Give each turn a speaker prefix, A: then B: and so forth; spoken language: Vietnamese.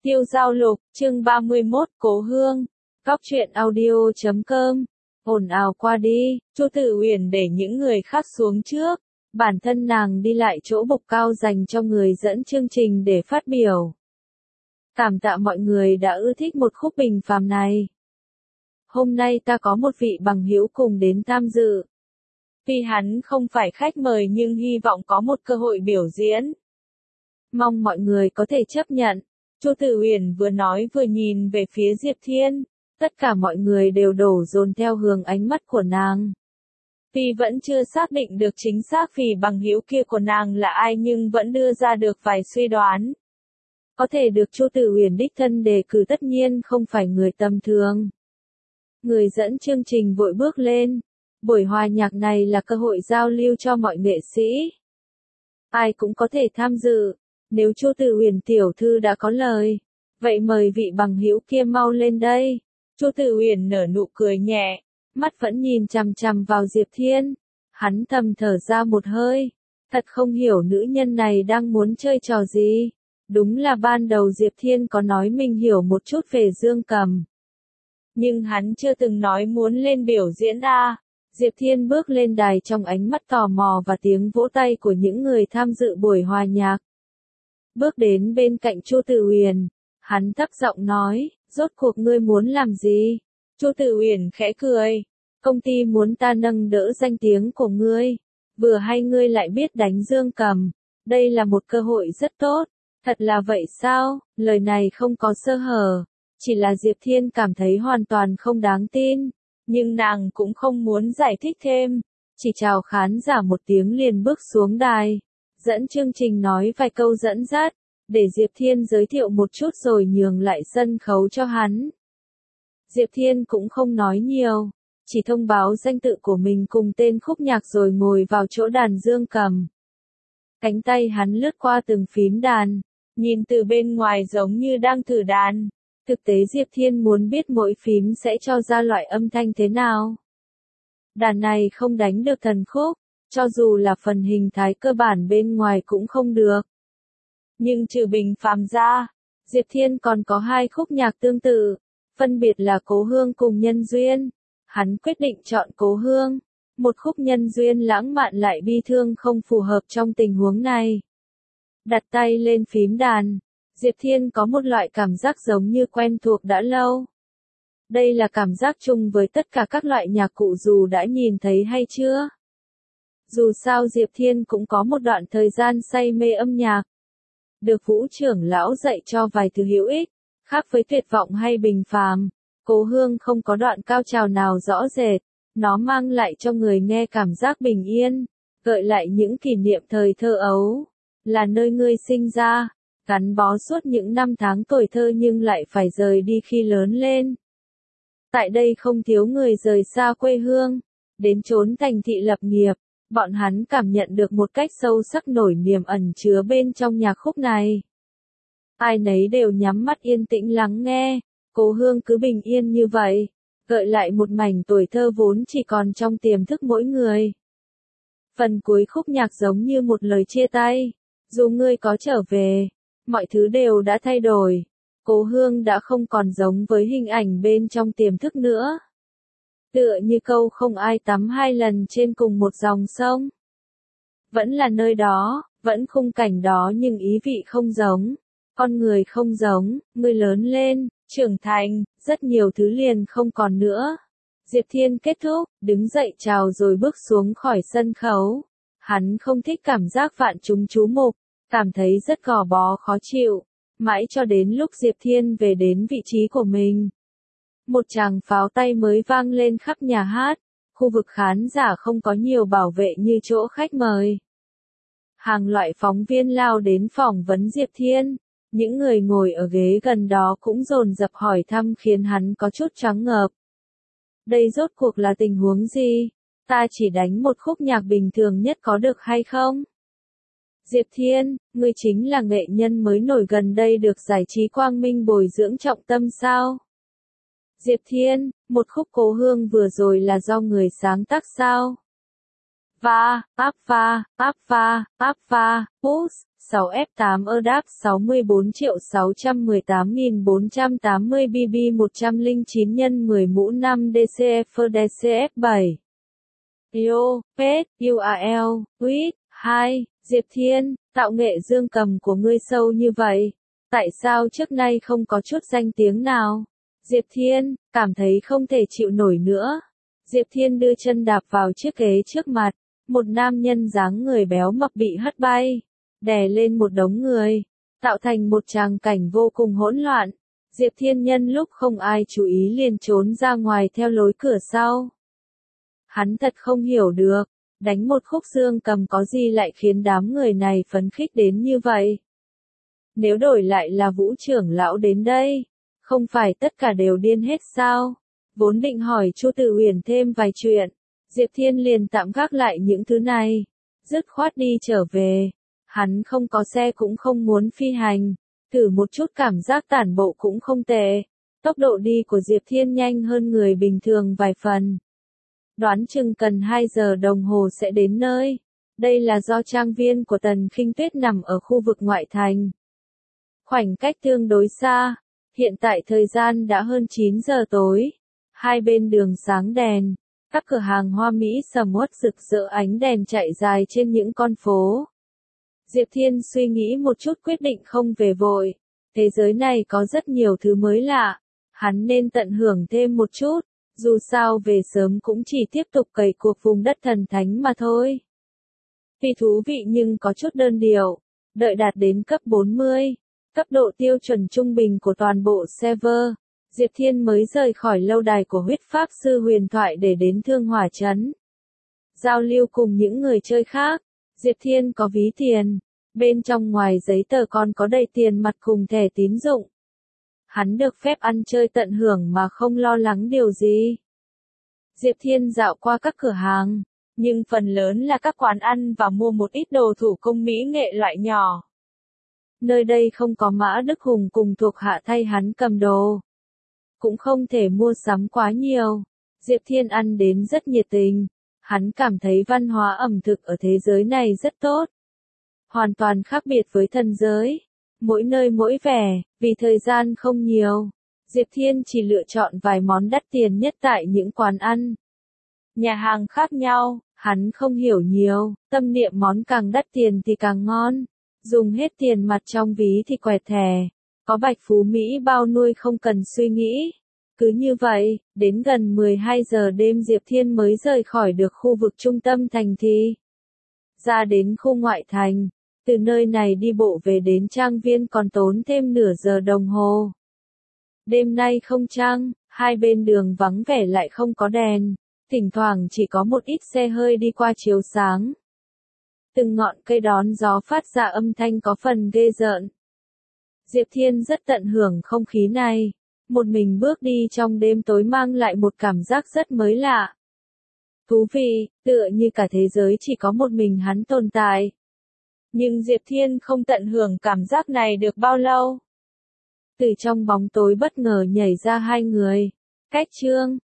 A: Tiêu Giao Lục, chương 31, Cố Hương. Góc truyện audio.com. Ồn ào qua đi, Chu Tử Uyển để những người khác xuống trước, bản thân nàng đi lại chỗ bục cao dành cho người dẫn chương trình để phát biểu. Cảm tạ mọi người đã ưa thích một khúc bình phàm này. Hôm nay ta có một vị bằng hữu cùng đến tham dự. Tuy hắn không phải khách mời nhưng hy vọng có một cơ hội biểu diễn. Mong mọi người có thể chấp nhận. Chu Tử Uyển vừa nói vừa nhìn về phía Diệp Thiên, tất cả mọi người đều đổ dồn theo hướng ánh mắt của nàng. Tuy vẫn chưa xác định được chính xác vì bằng hữu kia của nàng là ai nhưng vẫn đưa ra được vài suy đoán. Có thể được Chu Tử Uyển đích thân đề cử tất nhiên không phải người tầm thường. Người dẫn chương trình vội bước lên. Buổi hòa nhạc này là cơ hội giao lưu cho mọi nghệ sĩ. Ai cũng có thể tham dự. Nếu Chu Tử Uyển tiểu thư đã có lời, vậy mời vị bằng hữu kia mau lên đây. Chu Tử Uyển nở nụ cười nhẹ, mắt vẫn nhìn chằm chằm vào Diệp Thiên. Hắn thầm thở ra một hơi, thật không hiểu nữ nhân này đang muốn chơi trò gì. Đúng là ban đầu Diệp Thiên có nói mình hiểu một chút về dương cầm. Nhưng hắn chưa từng nói muốn lên biểu diễn à. Diệp Thiên bước lên đài trong ánh mắt tò mò và tiếng vỗ tay của những người tham dự buổi hòa nhạc. Bước đến bên cạnh Chu Tử Uyển, hắn thấp giọng nói, rốt cuộc ngươi muốn làm gì? Chu Tử Uyển khẽ cười, công ty muốn ta nâng đỡ danh tiếng của ngươi, vừa hay ngươi lại biết đánh dương cầm, đây là một cơ hội rất tốt. Thật là vậy sao? Lời này không có sơ hở, chỉ là Diệp Thiên cảm thấy hoàn toàn không đáng tin, nhưng nàng cũng không muốn giải thích thêm, chỉ chào khán giả một tiếng liền bước xuống đài. Dẫn chương trình nói vài câu dẫn dắt, để Diệp Thiên giới thiệu một chút rồi nhường lại sân khấu cho hắn. Diệp Thiên cũng không nói nhiều, chỉ thông báo danh tự của mình cùng tên khúc nhạc rồi ngồi vào chỗ đàn dương cầm. Cánh tay hắn lướt qua từng phím đàn, nhìn từ bên ngoài giống như đang thử đàn. Thực tế Diệp Thiên muốn biết mỗi phím sẽ cho ra loại âm thanh thế nào. Đàn này không đánh được thần khúc. Cho dù là phần hình thái cơ bản bên ngoài cũng không được. Nhưng trừ bình phàm ra, Diệp Thiên còn có hai khúc nhạc tương tự, phân biệt là Cố Hương cùng Nhân Duyên. Hắn quyết định chọn Cố Hương, một khúc Nhân Duyên lãng mạn lại bi thương không phù hợp trong tình huống này. Đặt tay lên phím đàn, Diệp Thiên có một loại cảm giác giống như quen thuộc đã lâu. Đây là cảm giác chung với tất cả các loại nhạc cụ dù đã nhìn thấy hay chưa. Dù sao Diệp Thiên cũng có một đoạn thời gian say mê âm nhạc. Được Vũ trưởng lão dạy cho vài thứ hữu ích, khác với tuyệt vọng hay bình phàm, Cố Hương không có đoạn cao trào nào rõ rệt, nó mang lại cho người nghe cảm giác bình yên, gợi lại những kỷ niệm thời thơ ấu, là nơi ngươi sinh ra, gắn bó suốt những năm tháng tuổi thơ nhưng lại phải rời đi khi lớn lên. Tại đây không thiếu người rời xa quê hương, đến chốn thành thị lập nghiệp. Bọn hắn cảm nhận được một cách sâu sắc nỗi niềm ẩn chứa bên trong nhạc khúc này. Ai nấy đều nhắm mắt yên tĩnh lắng nghe, Cố Hương cứ bình yên như vậy, gợi lại một mảnh tuổi thơ vốn chỉ còn trong tiềm thức mỗi người. Phần cuối khúc nhạc giống như một lời chia tay, dù ngươi có trở về, mọi thứ đều đã thay đổi, Cố Hương đã không còn giống với hình ảnh bên trong tiềm thức nữa. Tựa như câu không ai tắm hai lần trên cùng một dòng sông. Vẫn là nơi đó, vẫn khung cảnh đó nhưng ý vị không giống. Con người không giống, người lớn lên, trưởng thành, rất nhiều thứ liền không còn nữa. Diệp Thiên kết thúc, đứng dậy chào rồi bước xuống khỏi sân khấu. Hắn không thích cảm giác vạn chúng chú mục, cảm thấy rất gò bó khó chịu. Mãi cho đến lúc Diệp Thiên về đến vị trí của mình. Một tràng pháo tay mới vang lên khắp nhà hát, khu vực khán giả không có nhiều bảo vệ như chỗ khách mời. Hàng loại phóng viên lao đến phỏng vấn Diệp Thiên, những người ngồi ở ghế gần đó cũng dồn dập hỏi thăm khiến hắn có chút choáng ngợp. Đây rốt cuộc là tình huống gì? Ta chỉ đánh một khúc nhạc bình thường nhất có được hay không? Diệp Thiên, ngươi chính là nghệ nhân mới nổi gần đây được giải trí quang minh bồi dưỡng trọng tâm sao? Diệp Thiên, một khúc Cố Hương vừa rồi là do người sáng tác sao? Va, áp va, push, 6F8 EDAP 64.618.480 BB 109 x 10 mũ 5 DCF DCF 7. Yo, Pet, URL, Quýt, 2, Diệp Thiên, tạo nghệ dương cầm của ngươi sâu như vậy. Tại sao trước nay không có chút danh tiếng nào? Diệp Thiên, cảm thấy không thể chịu nổi nữa. Diệp Thiên đưa chân đạp vào chiếc ghế trước mặt. Một nam nhân dáng người béo mập bị hất bay, đè lên một đống người, tạo thành một tràng cảnh vô cùng hỗn loạn. Diệp Thiên nhân lúc không ai chú ý liền trốn ra ngoài theo lối cửa sau. Hắn thật không hiểu được, đánh một khúc dương cầm có gì lại khiến đám người này phấn khích đến như vậy. Nếu đổi lại là Vũ trưởng lão đến đây, không phải tất cả đều điên hết sao? Vốn định hỏi Chu Tử Uyển thêm vài chuyện, Diệp Thiên liền tạm gác lại những thứ này, dứt khoát đi trở về. Hắn không có xe cũng không muốn phi hành, thử một chút cảm giác tản bộ cũng không tệ. Tốc độ đi của Diệp Thiên nhanh hơn người bình thường vài phần. Đoán chừng cần 2 giờ đồng hồ sẽ đến nơi. Đây là do trang viên của Tần Khinh Tuyết nằm ở khu vực ngoại thành. Khoảnh cách tương đối xa, hiện tại thời gian đã hơn 9 giờ tối. Hai bên đường sáng đèn, các cửa hàng hoa mỹ sầm uất rực rỡ ánh đèn chạy dài trên những con phố. Diệp Thiên suy nghĩ một chút quyết định không về vội. Thế giới này có rất nhiều thứ mới lạ, hắn nên tận hưởng thêm một chút. Dù sao về sớm cũng chỉ tiếp tục cày cuộc vùng đất thần thánh mà thôi. Tuy thú vị nhưng có chút đơn điệu. Đợi đạt đến cấp 40, cấp độ tiêu chuẩn trung bình của toàn bộ server, Diệp Thiên mới rời khỏi lâu đài của huyết pháp sư huyền thoại để đến Thương Hỏa Trấn. Giao lưu cùng những người chơi khác, Diệp Thiên có ví tiền, bên trong ngoài giấy tờ còn có đầy tiền mặt cùng thẻ tín dụng. Hắn được phép ăn chơi tận hưởng mà không lo lắng điều gì. Diệp Thiên dạo qua các cửa hàng, nhưng phần lớn là các quán ăn và mua một ít đồ thủ công mỹ nghệ loại nhỏ. Nơi đây không có Mã Đức Hùng cùng thuộc hạ thay hắn cầm đồ. Cũng không thể mua sắm quá nhiều. Diệp Thiên ăn đến rất nhiệt tình. Hắn cảm thấy văn hóa ẩm thực ở thế giới này rất tốt. Hoàn toàn khác biệt với thần giới. Mỗi nơi mỗi vẻ, vì thời gian không nhiều. Diệp Thiên chỉ lựa chọn vài món đắt tiền nhất tại những quán ăn. Nhà hàng khác nhau, hắn không hiểu nhiều, tâm niệm món càng đắt tiền thì càng ngon. Dùng hết tiền mặt trong ví thì quẹt thẻ. Có Bạch Phú Mỹ bao nuôi không cần suy nghĩ. Cứ như vậy, đến gần 12 giờ đêm Diệp Thiên mới rời khỏi được khu vực trung tâm thành thị. Ra đến khu ngoại thành, từ nơi này đi bộ về đến trang viên còn tốn thêm nửa giờ đồng hồ. Đêm nay không trăng, hai bên đường vắng vẻ lại không có đèn, thỉnh thoảng chỉ có một ít xe hơi đi qua chiếu sáng. Từng ngọn cây đón gió phát ra âm thanh có phần ghê rợn. Diệp Thiên rất tận hưởng không khí này. Một mình bước đi trong đêm tối mang lại một cảm giác rất mới lạ. Thú vị, tựa như cả thế giới chỉ có một mình hắn tồn tại. Nhưng Diệp Thiên không tận hưởng cảm giác này được bao lâu. Từ trong bóng tối bất ngờ nhảy ra hai người. Cách Trương,